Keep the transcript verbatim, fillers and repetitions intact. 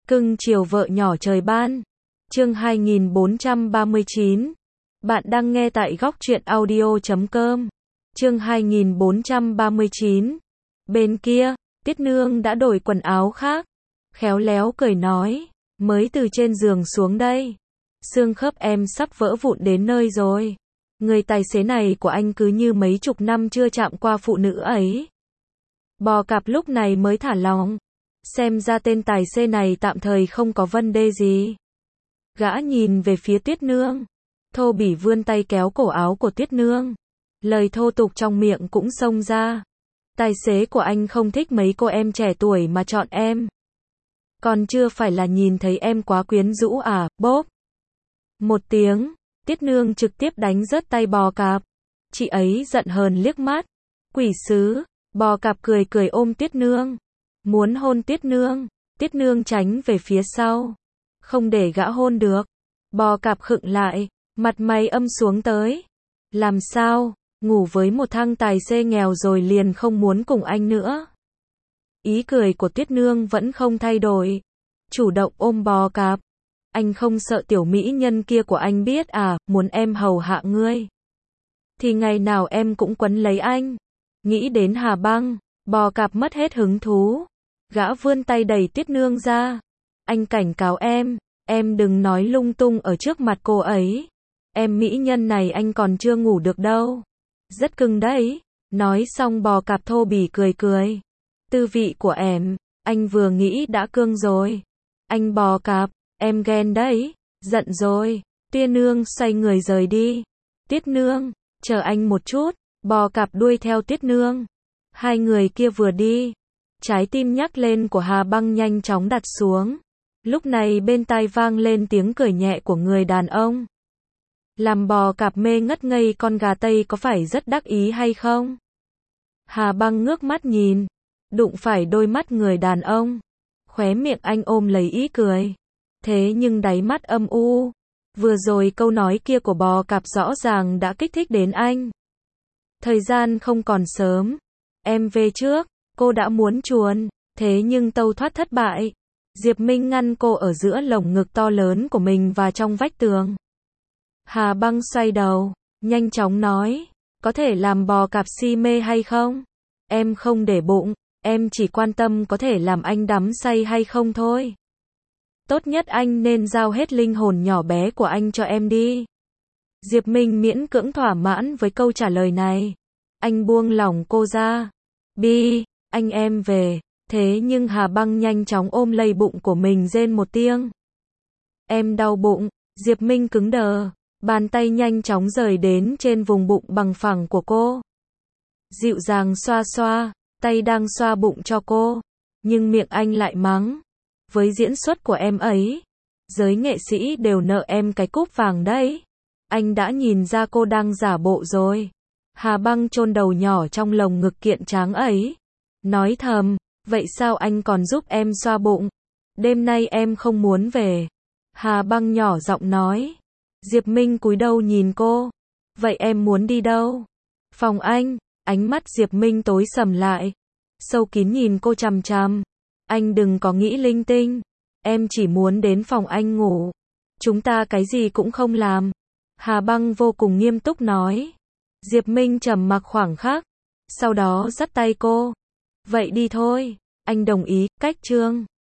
Cưng chiều vợ nhỏ trời ban. Chương hai nghìn bốn trăm ba mươi chín. Bạn đang nghe tại góc truyện audio chấm com. Chương hai nghìn bốn trăm ba mươi chín. Bên kia, Tiết Nương đã đổi quần áo khác. Khéo léo cười nói, mới từ trên giường xuống đây. Xương khớp em sắp vỡ vụn đến nơi rồi. Người tài xế này của anh cứ như mấy chục năm chưa chạm qua phụ nữ ấy. Bò cạp lúc này mới thả lỏng. Xem ra tên tài xế này tạm thời không có vấn đề gì. Gã nhìn về phía Tuyết Nương. Thô bỉ vươn tay kéo cổ áo của Tuyết Nương. Lời thô tục trong miệng cũng xông ra. Tài xế của anh không thích mấy cô em trẻ tuổi mà chọn em. Còn chưa phải là nhìn thấy em quá quyến rũ à, bốp. Một tiếng, Tiết Nương trực tiếp đánh rớt tay bò cạp. Chị ấy giận hờn liếc mắt. Quỷ sứ, bò cạp cười cười ôm Tiết Nương. Muốn hôn Tiết Nương, Tiết Nương tránh về phía sau. Không để gã hôn được. Bò cạp khựng lại, mặt mày âm xuống tới. Làm sao, ngủ với một thằng tài xế nghèo rồi liền không muốn cùng anh nữa. Ý cười của Tiết Nương vẫn không thay đổi. Chủ động ôm bò cạp. Anh không sợ tiểu mỹ nhân kia của anh biết à, muốn em hầu hạ ngươi. Thì ngày nào em cũng quấn lấy anh. Nghĩ đến Hà Băng, bò cạp mất hết hứng thú. Gã vươn tay đẩy Tiết Nương ra. Anh cảnh cáo em, em đừng nói lung tung ở trước mặt cô ấy. Em mỹ nhân này anh còn chưa ngủ được đâu. Rất cưng đấy. Nói xong bò cạp thô bỉ cười cười. Tư vị của em, anh vừa nghĩ đã cương rồi. Anh bò cạp, em ghen đấy. Giận rồi. Tiết Nương xoay người rời đi. Tiết Nương, chờ anh một chút. Bò cạp đuôi theo Tiết Nương. Hai người kia vừa đi. Trái tim nhắc lên của Hà Băng nhanh chóng đặt xuống. Lúc này bên tai vang lên tiếng cười nhẹ của người đàn ông. Làm bò cạp mê ngất ngây con gà Tây có phải rất đắc ý hay không? Hà Băng ngước mắt nhìn. Đụng phải đôi mắt người đàn ông. Khóe miệng anh ôm lấy ý cười. Thế nhưng đáy mắt âm u. Vừa rồi câu nói kia của bò cạp rõ ràng đã kích thích đến anh. Thời gian không còn sớm. Em về trước. Cô đã muốn chuồn. Thế nhưng tâu thoát thất bại. Diệp Minh ngăn cô ở giữa lồng ngực to lớn của mình và trong vách tường. Hà Băng xoay đầu. Nhanh chóng nói. Có thể làm bò cạp si mê hay không? Em không để bụng. Em chỉ quan tâm có thể làm anh đắm say hay không thôi. Tốt nhất anh nên giao hết linh hồn nhỏ bé của anh cho em đi. Diệp Minh miễn cưỡng thỏa mãn với câu trả lời này. Anh buông lỏng cô ra. Bi, anh em về. Thế nhưng Hà Băng nhanh chóng ôm lấy bụng của mình rên một tiếng. Em đau bụng. Diệp Minh cứng đờ. Bàn tay nhanh chóng rời đến trên vùng bụng bằng phẳng của cô. Dịu dàng xoa xoa. Tay đang xoa bụng cho cô. Nhưng miệng anh lại mắng. Với diễn xuất của em ấy, giới nghệ sĩ đều nợ em cái cúp vàng đấy. Anh đã nhìn ra cô đang giả bộ rồi. Hà Băng chôn đầu nhỏ trong lồng ngực kiện tráng ấy. Nói thầm, vậy sao anh còn giúp em xoa bụng? Đêm nay em không muốn về. Hà Băng nhỏ giọng nói. Diệp Minh cúi đầu nhìn cô. Vậy em muốn đi đâu? Phòng anh. Ánh mắt Diệp Minh tối sầm lại. Sâu kín nhìn cô chằm chằm. Anh đừng có nghĩ linh tinh. Em chỉ muốn đến phòng anh ngủ. Chúng ta cái gì cũng không làm. Hà Băng vô cùng nghiêm túc nói. Diệp Minh trầm mặc khoảng khắc. Sau đó dắt tay cô. Vậy đi thôi. Anh đồng ý, cách chương.